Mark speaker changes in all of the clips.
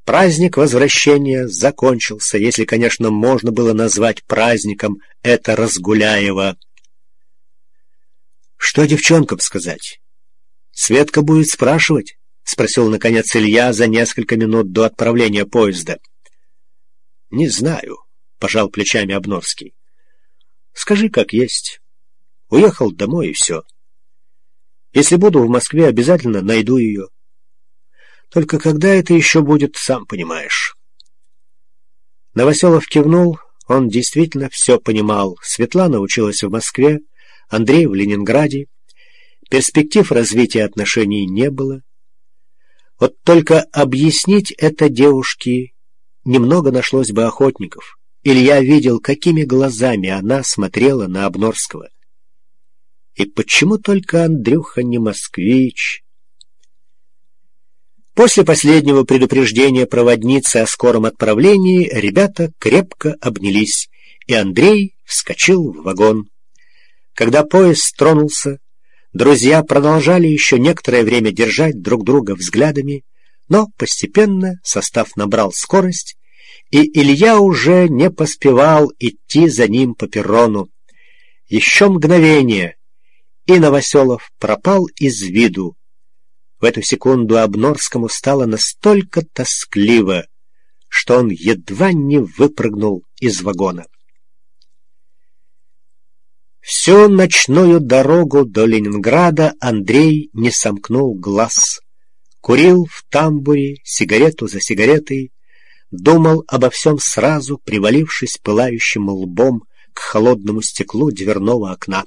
Speaker 1: Праздник возвращения закончился, если, конечно, можно было назвать праздником это Разгуляева. «Что девчонкам сказать? Светка будет спрашивать?» — спросил, наконец, Илья за несколько минут до отправления поезда. «Не знаю», — пожал плечами Обнорский. «Скажи, как есть. Уехал домой, и все. Если буду в Москве, обязательно найду ее. Только когда это еще будет, сам понимаешь». Новоселов кивнул. Он действительно все понимал. Светлана училась в Москве, Андрей в Ленинграде. Перспектив развития отношений не было. Вот только объяснить это девушке немного нашлось бы охотников. Илья видел, какими глазами она смотрела на Обнорского. И почему только Андрюха не москвич? После последнего предупреждения проводницы о скором отправлении ребята крепко обнялись, и Андрей вскочил в вагон. Когда поезд тронулся, друзья продолжали еще некоторое время держать друг друга взглядами, но постепенно состав набрал скорость, и Илья уже не поспевал идти за ним по перрону. Еще мгновение, и Новоселов пропал из виду. В эту секунду Обнорскому стало настолько тоскливо, что он едва не выпрыгнул из вагона. Всю ночную дорогу до Ленинграда Андрей не сомкнул глаз. Курил в тамбуре сигарету за сигаретой, думал обо всем сразу, привалившись пылающим лбом к холодному стеклу дверного окна.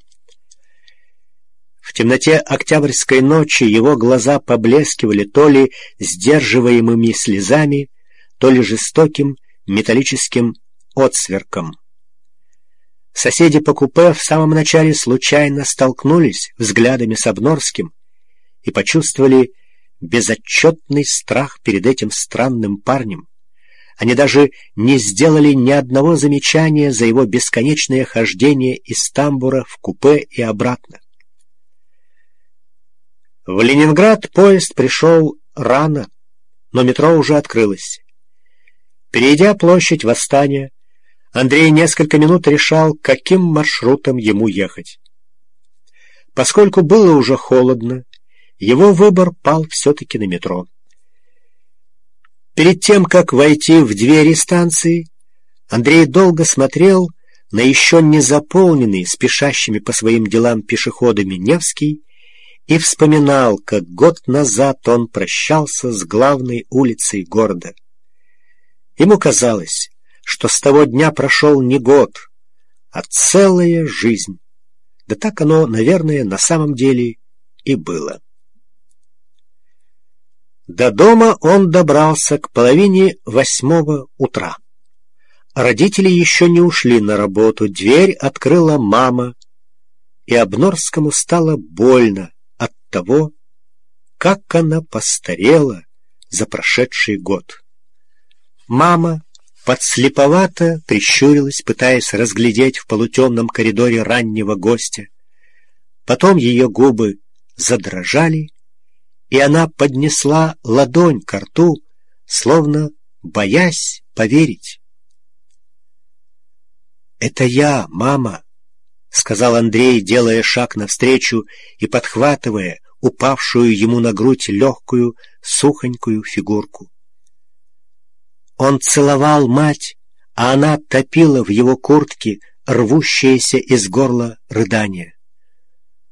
Speaker 1: В темноте октябрьской ночи его глаза поблескивали то ли сдерживаемыми слезами, то ли жестоким металлическим отсверком. Соседи по купе в самом начале случайно столкнулись взглядами с Обнорским и почувствовали безотчетный страх перед этим странным парнем. Они даже не сделали ни одного замечания за его бесконечное хождение из тамбура в купе и обратно. В Ленинград поезд пришел рано, но метро уже открылось. Перейдя площадь Восстания, Андрей несколько минут решал, каким маршрутом ему ехать. Поскольку было уже холодно, его выбор пал все-таки на метро. Перед тем, как войти в двери станции, Андрей долго смотрел на еще не заполненный спешащими по своим делам пешеходами Невский и вспоминал, как год назад он прощался с главной улицей города. Ему казалось, что с того дня прошел не год, а целая жизнь. Да так оно, наверное, на самом деле и было. До дома он добрался к 7:30 утра. Родители еще не ушли на работу, дверь открыла мама, и Обнорскому стало больно от того, как она постарела за прошедший год. Мама подслеповато прищурилась, пытаясь разглядеть в полутемном коридоре раннего гостя. Потом ее губы задрожали, и она поднесла ладонь ко рту, словно боясь поверить. «Это я, мама», — сказал Андрей, делая шаг навстречу и подхватывая упавшую ему на грудь легкую, сухонькую фигурку. Он целовал мать, а она топила в его куртке рвущееся из горла рыдание.